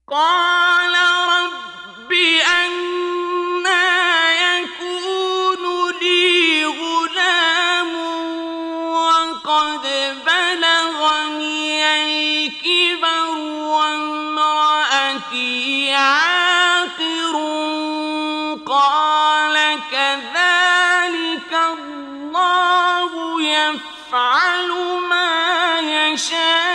قال رب أنى يكون لي غلام وقد بلغني الكبر وامرأتي عاقر قال كذلك الله يفعل ما يشاء